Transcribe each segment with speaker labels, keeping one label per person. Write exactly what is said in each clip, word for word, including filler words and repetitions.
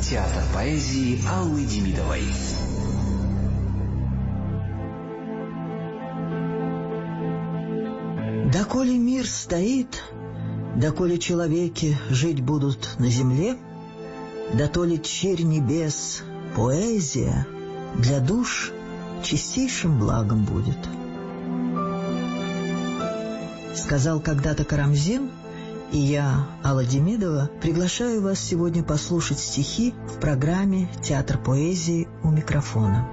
Speaker 1: Театр поэзии Аллы Демидовой.
Speaker 2: Доколе мир стоит, доколе человеки жить будут на земле, дотоле черь небес, поэзия для душ чистейшим благом будет. Сказал когда-то Карамзин, и я, Алла Демидова, приглашаю вас сегодня послушать стихи в программе «Театр поэзии» у микрофона.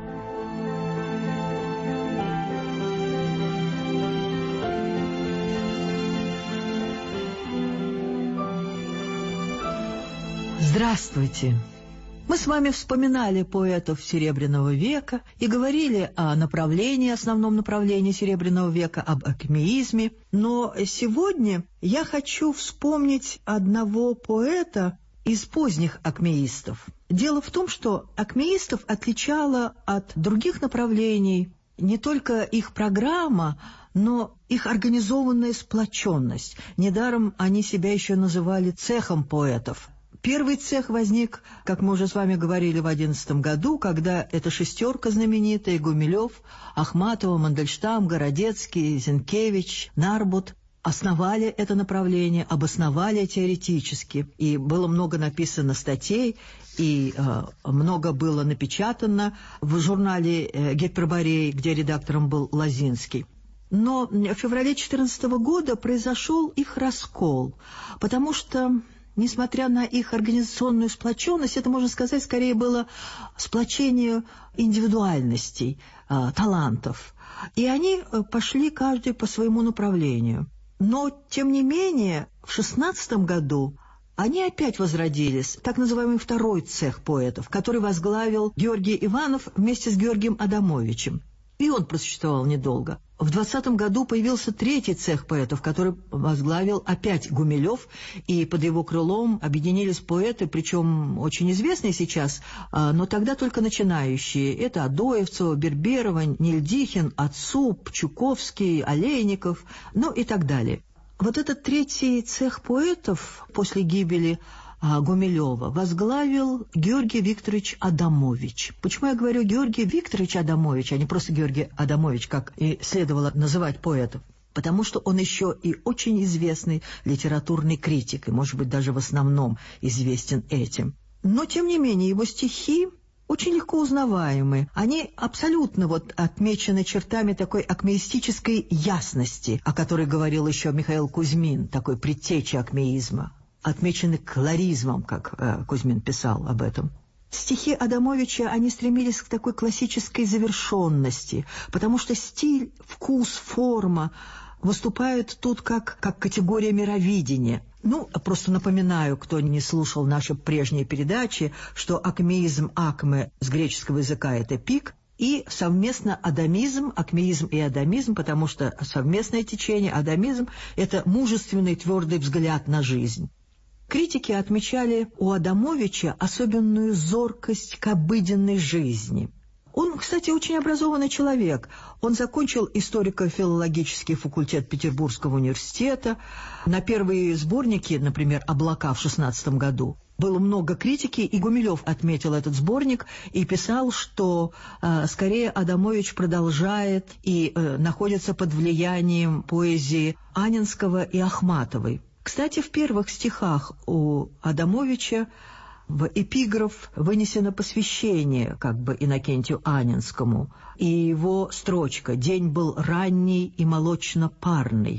Speaker 2: Здравствуйте! Мы с вами вспоминали поэтов Серебряного века и говорили о направлении, основном направлении Серебряного века, об акмеизме. Но сегодня я хочу вспомнить одного поэта из поздних акмеистов. Дело в том, что акмеистов отличала от других направлений не только их программа, но их организованная сплоченность. Недаром они себя еще называли цехом поэтов. Первый цех возник, как мы уже с вами говорили, в одиннадцатом году, когда эта шестерка знаменитая — Гумилев, Ахматова, Мандельштам, Городецкий, Зинкевич, Нарбут — основали это направление, обосновали теоретически. И было много написано статей, и э, много было напечатано в журнале э, «Гиперборей», где редактором был Лозинский. Но в феврале две тысячи четырнадцатого года произошел их раскол, потому что, несмотря на их организационную сплоченность, это, можно сказать, скорее было сплочение индивидуальностей, э, талантов. И они пошли каждый по своему направлению. Но, тем не менее, в шестнадцатом году они опять возродились, так называемый второй цех поэтов, который возглавил Георгий Иванов вместе с Георгием Адамовичем. И он просуществовал недолго. В двадцатом году появился третий цех поэтов, который возглавил опять Гумилев, и под его крылом объединились поэты, причем очень известные сейчас, но тогда только начинающие. Это Адоевцева, Берберова, Нильдихин, Ацуп, Чуковский, Олейников, ну и так далее. Вот этот третий цех поэтов после гибели Гумилева возглавил Георгий Викторович Адамович. Почему я говорю Георгий Викторович Адамович, а не просто Георгий Адамович, как и следовало называть поэтов? Потому что он еще и очень известный литературный критик, и, может быть, даже в основном известен этим. Но, тем не менее, его стихи очень легко узнаваемы. Они абсолютно вот отмечены чертами такой акмеистической ясности, о которой говорил еще Михаил Кузьмин, такой предтеча акмеизма. Отмечены колоризмом, как э, Кузьмин писал об этом. Стихи Адамовича, они стремились к такой классической завершенности, потому что стиль, вкус, форма выступают тут как, как категория мировидения. Ну, просто напоминаю, кто не слушал наши прежние передачи, что акмеизм, акме с греческого языка — это пик, и совместно адамизм, акмеизм и адамизм, потому что совместное течение, адамизм — это мужественный твердый взгляд на жизнь. Критики отмечали у Адамовича особенную зоркость к обыденной жизни. Он, кстати, очень образованный человек. Он закончил историко-филологический факультет Петербургского университета. На первые сборники, например, «Облака» в шестнадцатом году, было много критики, и Гумилев отметил этот сборник и писал, что э, скорее Адамович продолжает и э, находится под влиянием поэзии Анинского и Ахматовой. Кстати, в первых стихах у Адамовича в эпиграф вынесено посвящение как бы Иннокентию Анинскому, и его строчка «День был ранний и молочно-парный».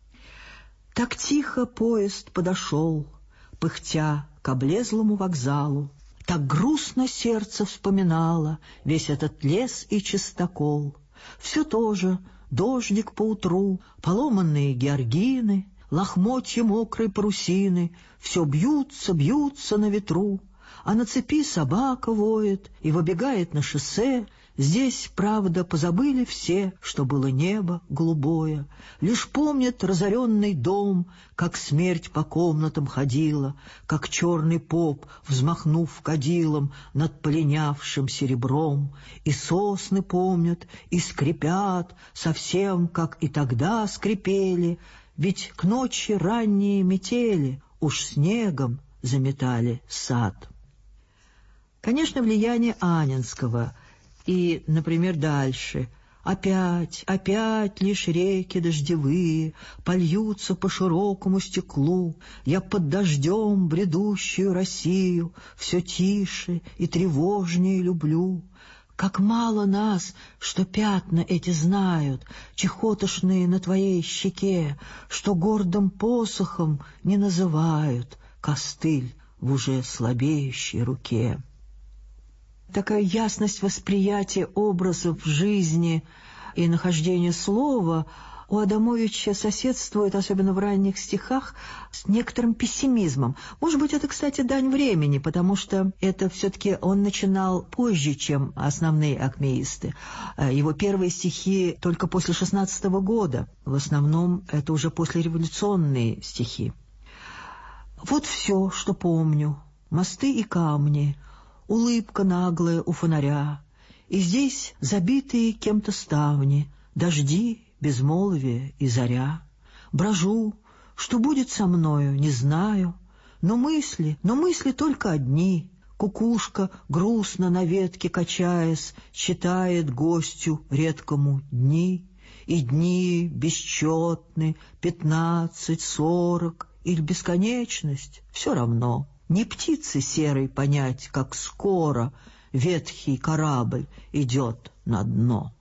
Speaker 2: Так тихо поезд подошел, пыхтя к облезлому вокзалу, так грустно сердце вспоминало весь этот лес и чистокол. Все то же, дождик поутру, поломанные георгины, лохмотья мокрой парусины, все бьются, бьются на ветру, а на цепи собака воет и выбегает на шоссе. Здесь, правда, позабыли все, что было небо голубое, лишь помнят разоренный дом, как смерть по комнатам ходила, как черный поп, взмахнув кадилом над полинявшим серебром, и сосны помнят, и скрипят, совсем как и тогда скрипели, ведь к ночи ранние метели уж снегом заметали сад. Конечно, влияние Анненского. И, например, дальше. Опять, опять лишь реки дождевые польются по широкому стеклу. Я под дождем бредущую Россию все тише и тревожнее люблю. Как мало нас, что пятна эти знают, чехотошные на твоей щеке, что гордым посохом не называют костыль в уже слабеющей руке. Такая ясность восприятия образов жизни и нахождения слова у Адамовича соседствует, особенно в ранних стихах, с некоторым пессимизмом. Может быть, это, кстати, дань времени, потому что это все-таки он начинал позже, чем основные акмеисты. Его первые стихи только после шестнадцатого года. В основном это уже послереволюционные стихи. «Вот все, что помню, мосты и камни, улыбка наглая у фонаря, и здесь забитые кем-то ставни, дожди, безмолвие и заря. Брожу, что будет со мною, не знаю, но мысли, но мысли только одни. Кукушка, грустно на ветке качаясь, читает гостю редкому дни, и дни бесчетны, пятнадцать, сорок или бесконечность, все равно. Не птицы серой понять, как скоро ветхий корабль идет на дно».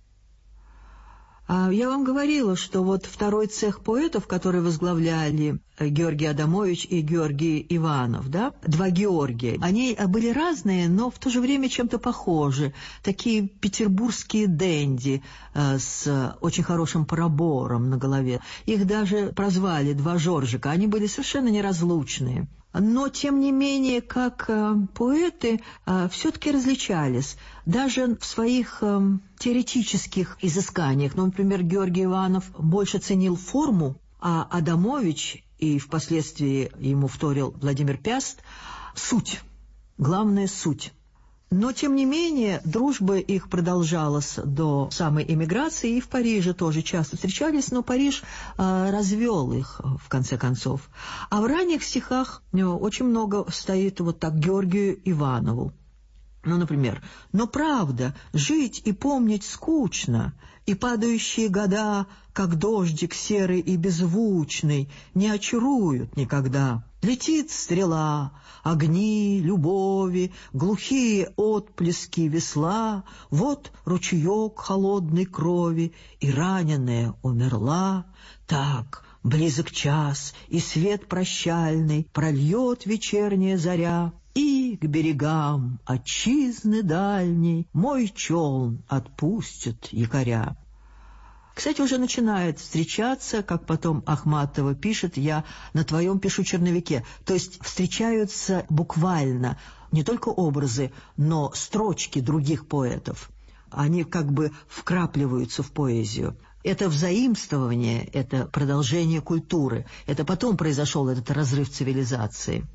Speaker 2: А я вам говорила, что вот второй цех поэтов, которые возглавляли Георгий Адамович и Георгий Иванов, да, два Георгия, они были разные, но в то же время чем-то похожи. Такие петербургские денди э, с очень хорошим пробором на голове. Их даже прозвали «два Жоржика», они были совершенно неразлучные. Но, тем не менее, как э, поэты э, все-таки различались. Даже в своих э, теоретических изысканиях. Ну, например, Георгий Иванов больше ценил форму, а Адамович, и впоследствии ему вторил Владимир Пяст, суть, главная суть. Но, тем не менее, дружба их продолжалась до самой эмиграции, и в Париже тоже часто встречались, но Париж э, развел их, в конце концов. А в ранних стихах э, очень много стоит вот так Георгию Иванову. Ну, например, «Но правда, жить и помнить скучно, и падающие года, как дождик серый и беззвучный, не очаруют никогда. Летит стрела, огни, любови, глухие отблески весла, вот ручеек холодной крови, и раненая умерла. Так, близок час, и свет прощальный прольет вечерняя заря, и к берегам отчизны дальней мой челн отпустит якоря». Кстати, уже начинает встречаться, как потом Ахматова пишет, «Я на твоем пишу черновике». То есть встречаются буквально не только образы, но строчки других поэтов. Они как бы вкрапливаются в поэзию. Это взаимствование, это продолжение культуры. Это потом произошел этот разрыв цивилизации.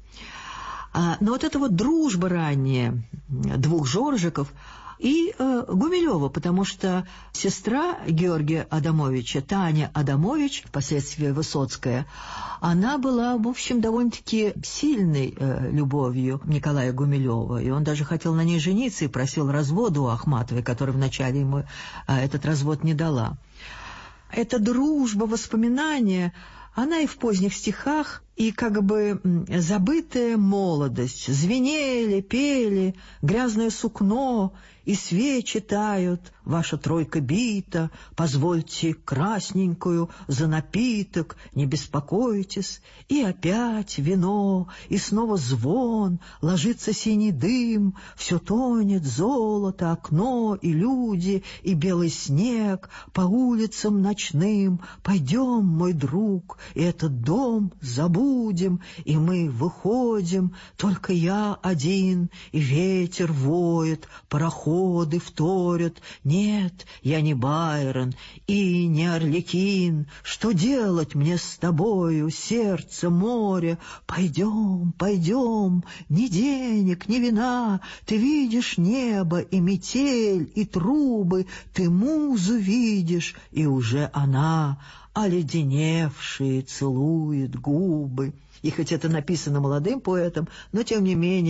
Speaker 2: Но вот эта вот дружба ранняя двух Жоржиков и э, Гумилева, потому что сестра Георгия Адамовича, Таня Адамович, впоследствии Высоцкая, она была, в общем, довольно-таки сильной э, любовью Николая Гумилева, и он даже хотел на ней жениться и просил развода у Ахматовой, которая вначале ему э, этот развод не дала. Эта дружба, воспоминания, она и в поздних стихах, и как бы забытая молодость. Звенели, пели, грязное сукно, и свечи тают, ваша тройка бита, позвольте красненькую за напиток, не беспокойтесь. И опять вино, и снова звон, ложится синий дым, все тонет, золото, окно и люди, и белый снег по улицам ночным. Пойдем, мой друг, и этот дом забудем, и мы выходим, только я один, и ветер воет, пароходы вторят. Нет, я не Байрон и не Арлекин. Что делать мне с тобою, сердце, море? Пойдем, пойдем, ни денег, ни вина. Ты видишь небо и метель, и трубы. Ты музу видишь, и уже она, оледеневшие, целует губы». И хоть это написано молодым поэтом, но тем не менее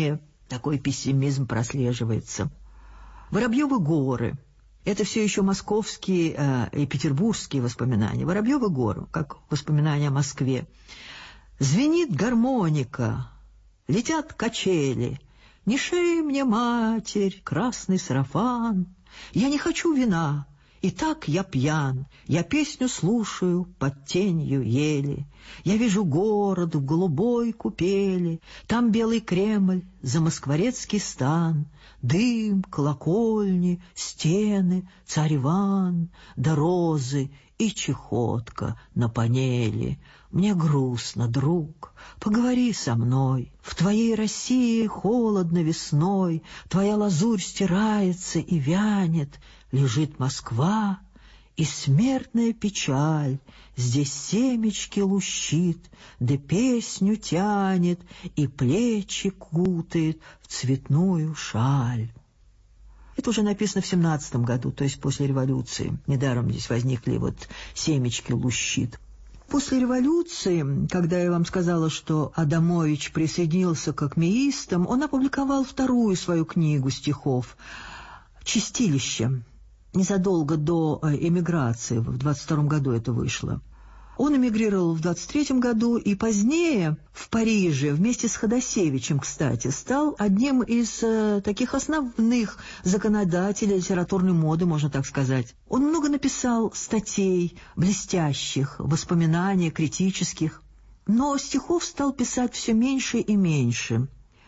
Speaker 2: Такой пессимизм прослеживается. Воробьевы горы. Это все еще московские э, и петербургские воспоминания. Воробьевы горы, как воспоминания о Москве. Звенит гармоника, летят качели. Не шей мне, матерь, красный сарафан. Я не хочу вина, и так я пьян. Я песню слушаю под тенью ели. Я вижу город в голубой купели. Там белый Кремль, замоскворецкий стан. Дым, колокольни, стены, царь Иван, да розы и чехотка на панели. Мне грустно, друг, поговори со мной. В твоей России холодно весной, твоя лазурь стирается и вянет. Лежит Москва, и смертная печаль здесь семечки лущит, да песню тянет, и плечи кутает в цветную шаль. Это уже написано в семнадцатом году, то есть после революции. Недаром здесь возникли вот семечки лущит. После революции, когда я вам сказала, что Адамович присоединился к акмеистам, он опубликовал вторую свою книгу стихов «Чистилище». Незадолго до эмиграции, в двадцать втором году это вышло. Он эмигрировал в двадцать третьем году и позднее в Париже, вместе с Ходосевичем, кстати, стал одним из э, таких основных законодателей литературной моды, можно так сказать. Он много написал статей, блестящих, воспоминаний, критических, но стихов стал писать все меньше и меньше.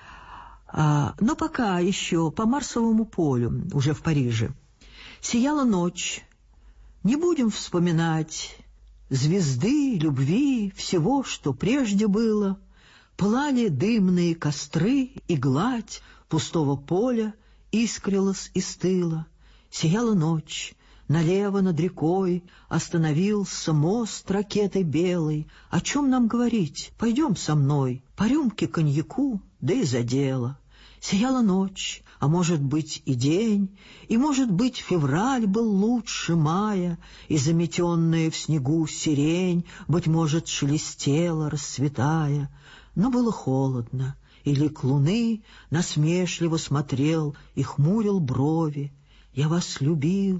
Speaker 2: А, но пока еще по Марсовому полю, уже в Париже, сияла ночь. Не будем вспоминать звезды, любви, всего, что прежде было. Пылали дымные костры, и гладь пустого поля искрилась и стыла. Сияла ночь. Налево над рекой остановился мост ракетой белой. О чем нам говорить? Пойдем со мной, по рюмке коньяку, да и за дело. Сияла ночь, а может быть и день, и, может быть, февраль был лучше мая, и заметенная в снегу сирень, быть может, шелестела, расцветая. Но было холодно, и лик луны насмешливо смотрел и хмурил брови. Я вас любил,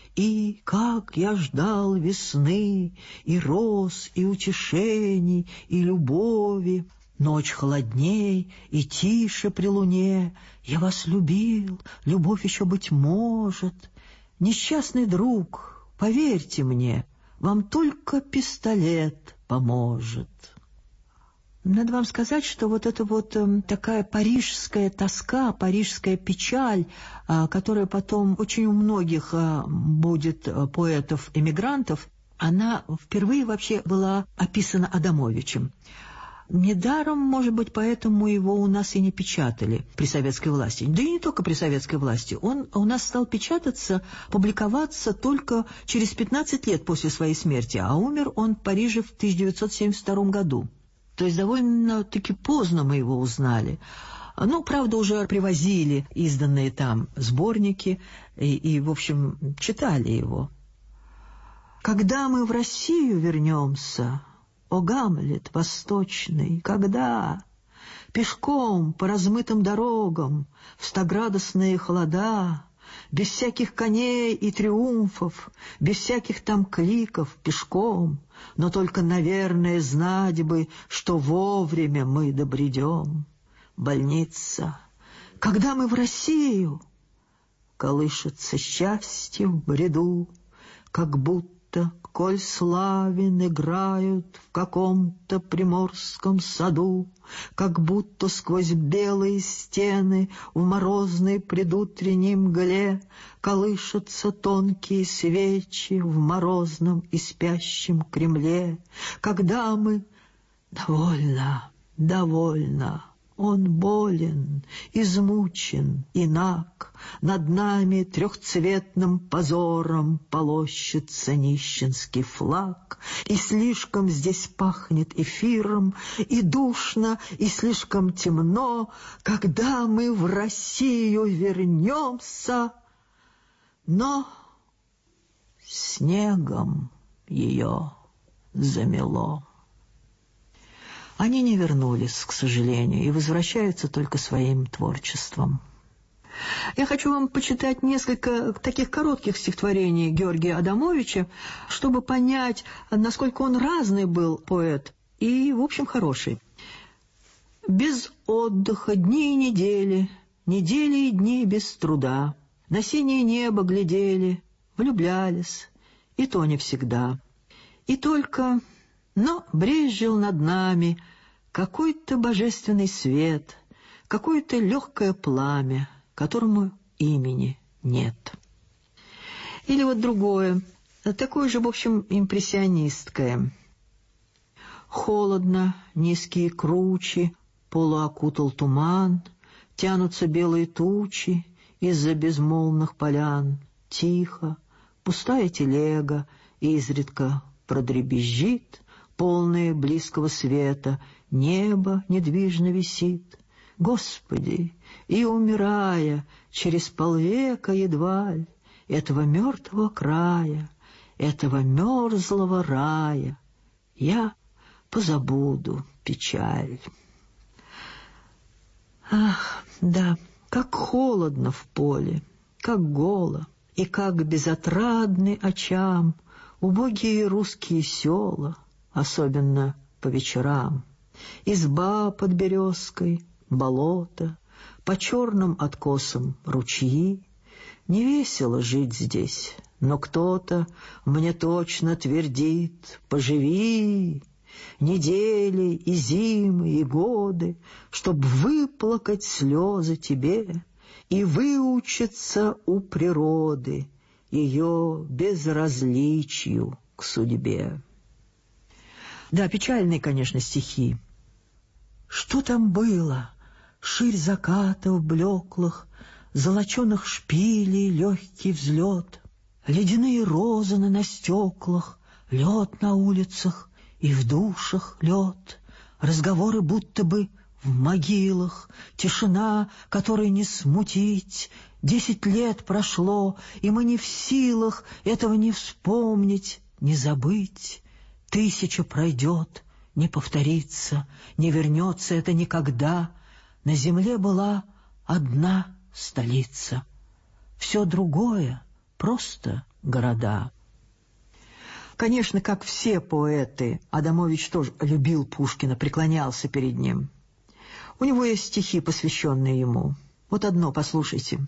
Speaker 2: и как я ждал весны, и роз, и утешений, и любови. Ночь холодней и тише при луне. Я вас любил, любовь еще быть может. Несчастный друг, поверьте мне, вам только пистолет поможет. Надо вам сказать, что вот эта вот э, такая парижская тоска, парижская печаль, э, которая потом очень у многих э, будет э, поэтов-эмигрантов, она впервые вообще была описана Адамовичем. Недаром, может быть, поэтому его у нас и не печатали при советской власти. Да и не только при советской власти. Он у нас стал печататься, публиковаться только через пятнадцать лет после своей смерти, а умер он в Париже в тысяча девятьсот семьдесят втором году. То есть довольно-таки поздно мы его узнали. Ну, правда, уже привозили изданные там сборники и, и, в общем, читали его. «Когда мы в Россию вернемся, о, Гамлет восточный, когда пешком по размытым дорогам в стоградостные холода, без всяких коней и триумфов, без всяких там кликов, пешком, но только, наверное, знать бы, что вовремя мы добредем. Больница, когда мы в Россию, колышется счастье в бреду, как будто, коль славен играют в каком-то приморском саду, как будто сквозь белые стены в морозной предутренней мгле колышутся тонкие свечи в морозном и спящем Кремле. Когда мы... Довольно, довольно. Он болен, измучен, инак, над нами трехцветным позором полощется нищенский флаг, и слишком здесь пахнет эфиром, и душно, и слишком темно, когда мы в Россию вернемся, но снегом ее замело. Они не вернулись, к сожалению, и возвращаются только своим творчеством. Я хочу вам почитать несколько таких коротких стихотворений Георгия Адамовича, чтобы понять, насколько он разный был поэт и, в общем, хороший. «Без отдыха дни и недели, недели и дни без труда, на синее небо глядели, влюблялись, и то не всегда. И только, но брезжил над нами какой-то божественный свет, какое-то легкое пламя, которому имени нет». Или вот другое, такое же, в общем, импрессионистское. «Холодно, низкие кручи, полуокутал туман, тянутся белые тучи из-за безмолвных полян. Тихо, пустая телега изредка продребезжит, полное близкого света, небо недвижно висит. Господи, и умирая через полвека едва ль этого мертвого края, этого мерзлого рая, я позабуду печаль». Ах, да, как холодно в поле, как голо, и как безотрадны очам убогие русские села, особенно по вечерам. Изба под березкой, болото, по черным откосам ручьи. Не весело жить здесь, но кто-то мне точно твердит: поживи недели и зимы и годы, чтоб выплакать слезы тебе и выучиться у природы ее безразличию к судьбе. Да, печальные, конечно, стихи. Что там было? Ширь закатов блеклых, золоченых шпилей легкий взлет, ледяные розаны на стеклах, лед на улицах и в душах лед, разговоры будто бы в могилах, тишина, которой не смутить. Десять лет прошло, и мы не в силах этого не вспомнить, не забыть. Тысяча пройдет, не повторится, не вернется это никогда. На земле была одна столица, все другое — просто города. Конечно, как все поэты, Адамович тоже любил Пушкина, преклонялся перед ним. У него есть стихи, посвященные ему. Вот одно, послушайте.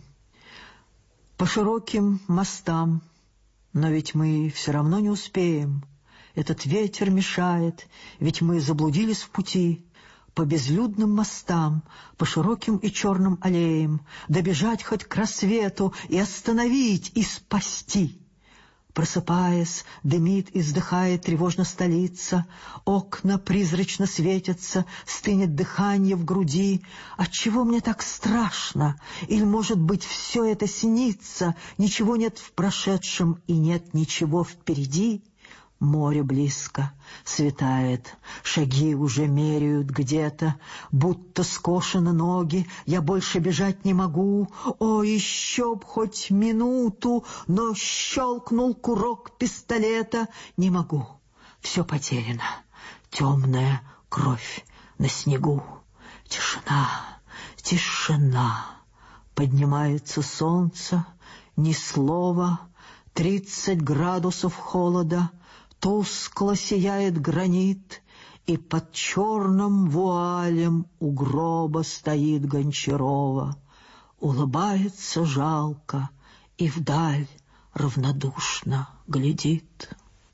Speaker 2: «По широким мостам, но ведь мы все равно не успеем. Этот ветер мешает, ведь мы заблудились в пути. По безлюдным мостам, по широким и черным аллеям, добежать хоть к рассвету и остановить, и спасти». Просыпаясь, дымит и вздыхает тревожно столица, окна призрачно светятся, стынет дыхание в груди. Отчего мне так страшно? Или, может быть, все это снится? Ничего нет в прошедшем и нет ничего впереди. Море близко, светает, шаги уже меряют где-то, будто скошены ноги, я больше бежать не могу. О, еще б хоть минуту, но щелкнул курок пистолета. Не могу, все потеряно, темная кровь на снегу. Тишина, тишина, поднимается солнце, ни слова, тридцать градусов холода. Тускло сияет гранит, и под черным вуалем у гроба стоит Гончарова. Улыбается жалко и вдаль равнодушно глядит.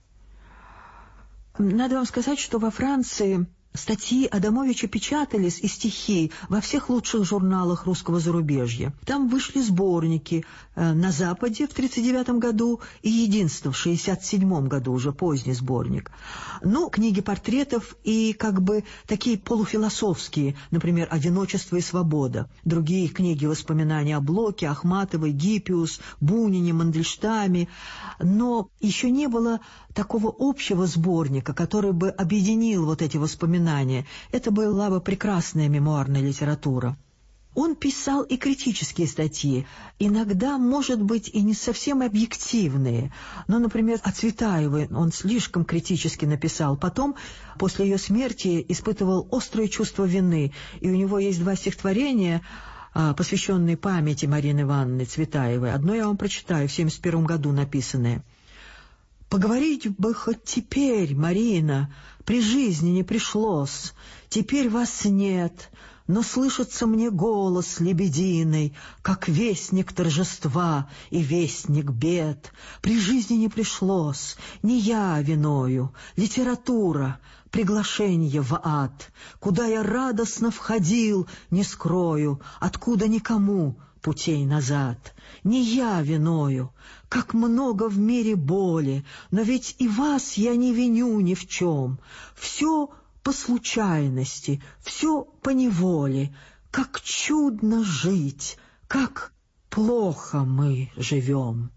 Speaker 2: Надо вам сказать, что во Франции статьи Адамовича печатались и стихи во всех лучших журналах русского зарубежья. Там вышли сборники э, на Западе в тридцать девятом году и «Единство» в шестьдесят седьмом году, уже поздний сборник. Ну, книги портретов и как бы такие полуфилософские, например, «Одиночество и свобода». Другие книги воспоминания о Блоке, Ахматовой, Гиппиус, Бунине, Мандельштаме. Но еще не было такого общего сборника, который бы объединил вот эти воспоминания. Это была бы прекрасная мемуарная литература. Он писал и критические статьи, иногда, может быть, и не совсем объективные. Но, например, о Цветаевой он слишком критически написал. Потом, после ее смерти, испытывал острое чувство вины. И у него есть два стихотворения, посвященные памяти Марины Ивановны Цветаевой. Одно я вам прочитаю, в семьдесят первом году написанное. «Поговорить бы хоть теперь, Марина, при жизни не пришлось. Теперь вас нет, но слышится мне голос лебединый, как вестник торжества и вестник бед. При жизни не пришлось, не я виною, литература, приглашение в ад, куда я радостно входил, не скрою, откуда никому путей назад. Не я виною, как много в мире боли, но ведь и вас я не виню ни в чем. Все по случайности, все по неволе. Как чудно жить, как плохо мы живем».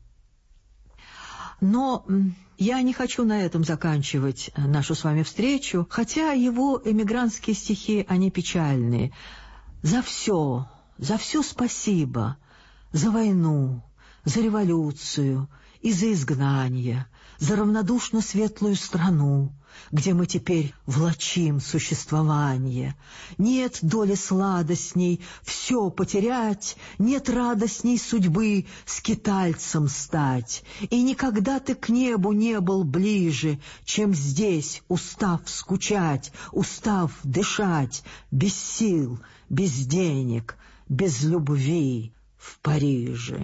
Speaker 2: Но я не хочу на этом заканчивать нашу с вами встречу, хотя его эмигрантские стихи, они печальные. «За все, за все спасибо, за войну, за революцию и за изгнание, за равнодушно светлую страну, где мы теперь влачим существование. Нет доли сладостней все потерять, нет радостней судьбы скитальцем стать. И никогда ты к небу не был ближе, чем здесь, устав скучать, устав дышать, без сил, без денег, без любви в Париже».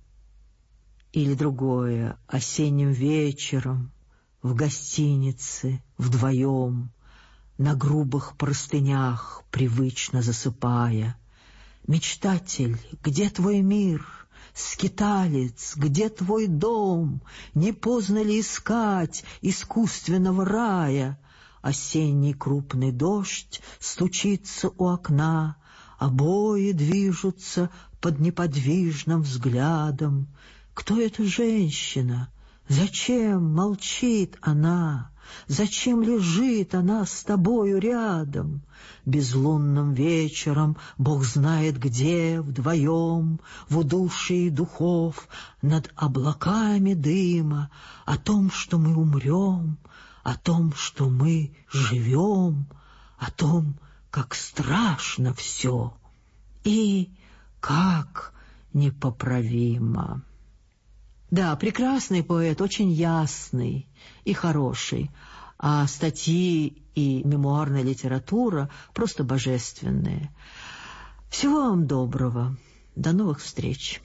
Speaker 2: Или другое: «Осенним вечером в гостинице вдвоем, на грубых простынях привычно засыпая. Мечтатель, где твой мир? Скиталец, где твой дом? Не поздно ли искать искусственного рая? Осенний крупный дождь стучится у окна, обои движутся под неподвижным взглядом. Кто эта женщина? Зачем молчит она? Зачем лежит она с тобою рядом? Безлунным вечером, Бог знает где, вдвоем, в удушье духов, над облаками дыма, о том, что мы умрем, о том, что мы живем, о том, как страшно все и как непоправимо». Да, прекрасный поэт, очень ясный и хороший, а статьи и мемуарная литература просто божественные. Всего вам доброго. До новых встреч.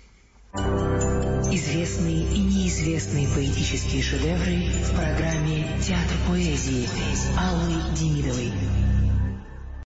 Speaker 1: Известные и неизвестные поэтические шедевры в программе «Театр поэзии» Аллы Демидовой.